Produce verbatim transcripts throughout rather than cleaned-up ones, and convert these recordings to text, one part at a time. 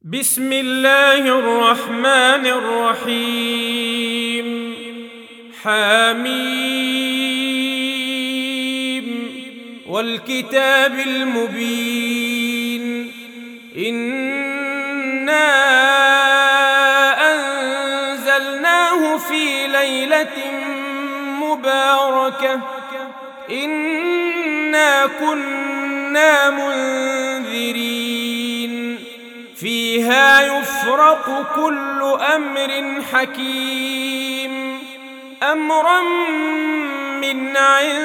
بسم الله الرحمن الرحيم. حميم والكتاب المبين. إنا أنزلناه في ليلة مباركة إنا كنا منذرين فيها يفرق كل أمر حكيم أمرا من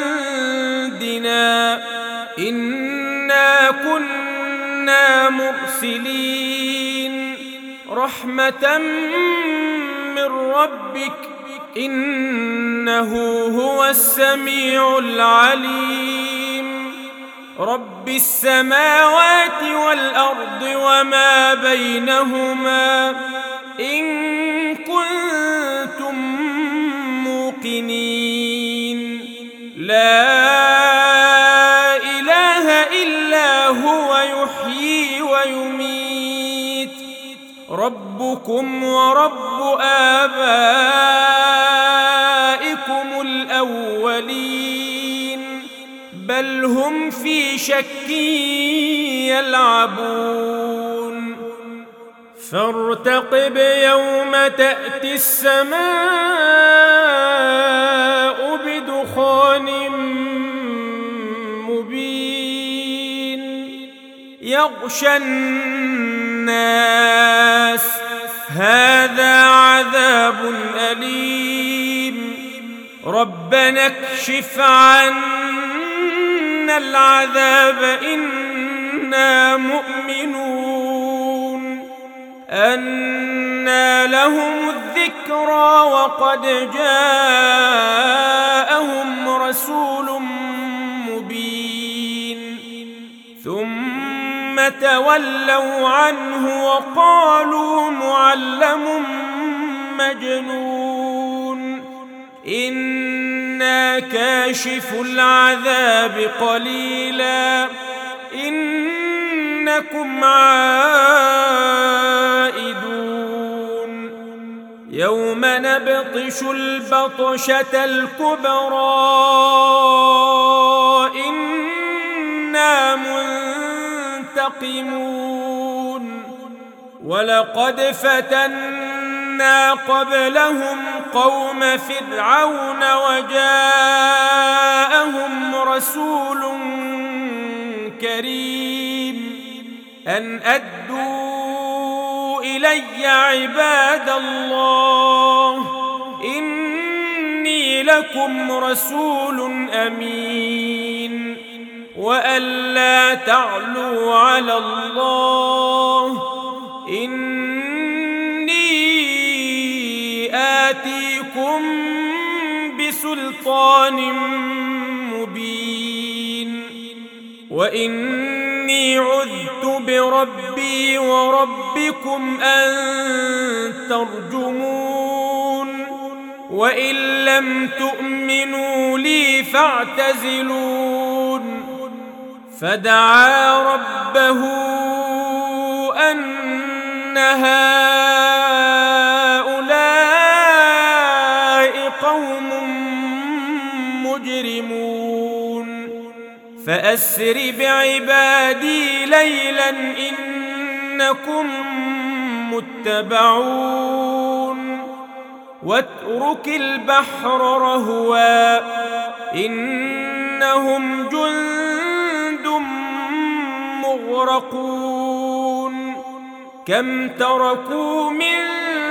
عندنا إنا كنا مرسلين رحمة من ربك إنه هو السميع العليم رب السماوات والأرض وما بينهما إن كنتم موقنين لا إله إلا هو يحيي ويميت ربكم ورب آبائكم الأولين بل هم في شك يلعبون فارتقب يوم تأتي السماء بدخان مبين يغشى الناس هذا عذاب أليم ربنا اكشف عنا العذاب إنا مؤمنون أنى لهم الذكرى وقد جاءهم رسول مبين ثم تولوا عنه وقالوا معلم مجنون إنا كاشف العذاب قليلا إنكم عائدون يوم نبطش البطشة الكبرى إنا منتقمون ولقد فتنا قبلهم قوم فرعون وجاءهم رسول كريم أن أدوا إلي عباد الله إني لكم رسول أمين وأن لا تعلوا على الله إني آتيكم بسلطان مبين وإني عذت بربي وربكم أن ترجمون وإن لم تؤمنوا لي فاعتزلون فدعا ربه أن هؤلاء قوم مجرمون فأسر بعبادي ليلا إنكم متبعون واترك البحر رهوا إنهم جند مغرقون كم تركوا من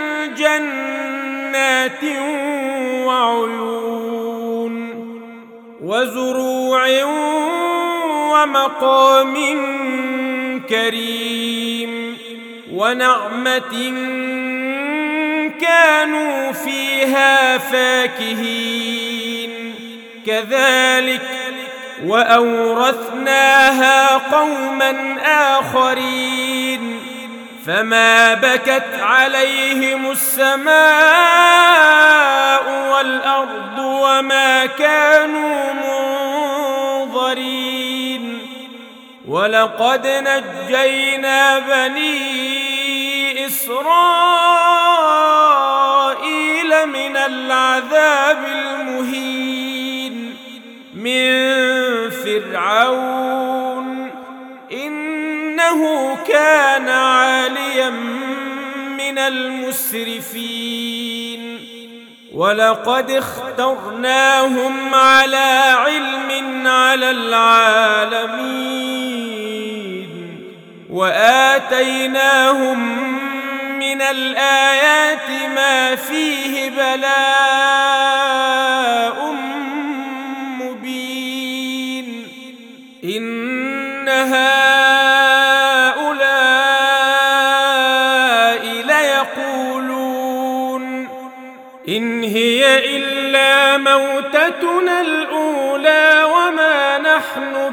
جنات وعيون وزروع ومقام كريم ونعمة كانوا فيها فاكهين كذلك وأورثناها قوما آخرين فما بكت عليهم السماء والأرض وما كانوا منظرين ولقد نجينا بني إسرائيل من العذاب المهين من فرعون إنه كان عاليا من المسرفين ولقد اخترناهم على علم على العالمين وآتيناهم من الآيات ما فيه بلاء مبين إن هؤلاء ليقولون إن هي إلا موتتنا الأولى وما نحن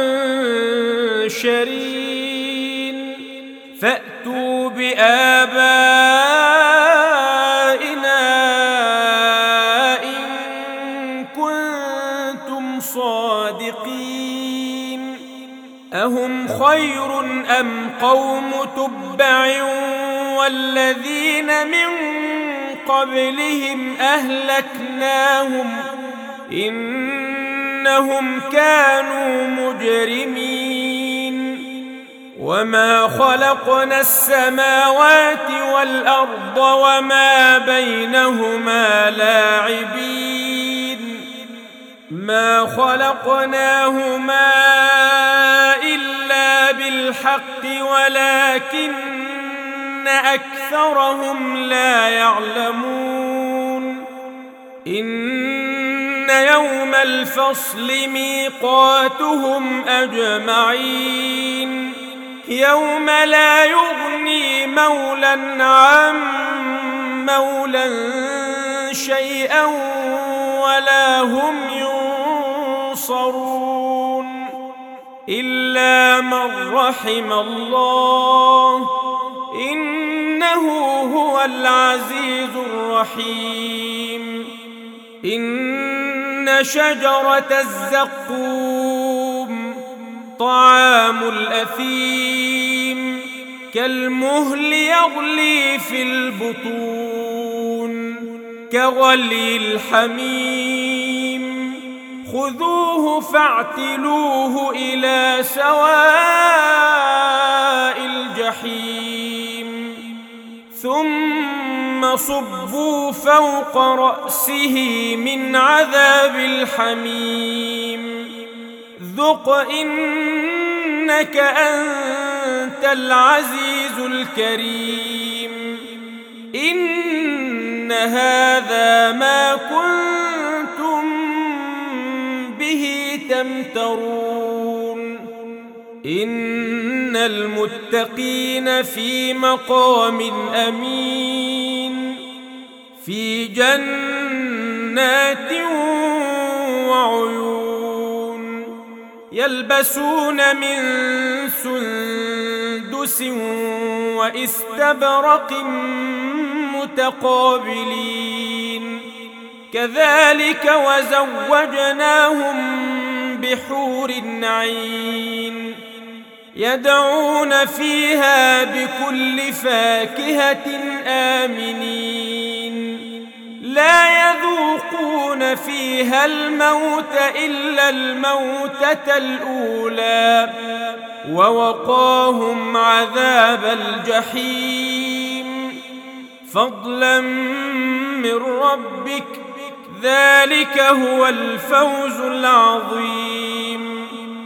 بمنشرين فأتوا بآبائنا إن كنتم صادقين أهم خير أم قوم تبع والذين من قبلهم أهلكناهم إنهم كانوا مجرمين وما خلقنا السماوات والأرض وما بينهما لاعبين ما خلقناهما إلا بالحق ولكن أكثرهم لا يعلمون إن يوم الفصل ميقاتهم أجمعين يوم لا يغني مولا عن مولا شيئا ولا هم ينصرون إلا من رحم الله إنه هو العزيز الرحيم إن شجرة الزقوم طعام الأثيم كالمهل يغلي في البطون كغلي الحميم خذوه فاعتلوه إلى سواء الجحيم ثم صبوا فوق رأسه من عذاب الحميم ذق إنك أنت العزيز الكريم إن هذا ما كنتم به تمترون إن المتقين في مقام أمين في جنات وعيون يلبسون من سندس واستبرق متقابلين كذلك وزوجناهم بحور عين يدعون فيها بكل فاكهة آمنين لا يذوقون فيها الموت إلا الموتة الأولى ووقاهم عذاب الجحيم فضلا من ربك ذلك هو الفوز العظيم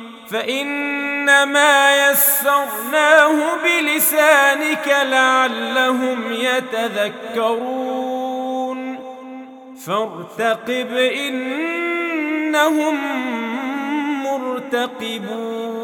فإنما يسرناه بلسانك لعلهم يتذكرون فارتقب إنهم مرتقبون.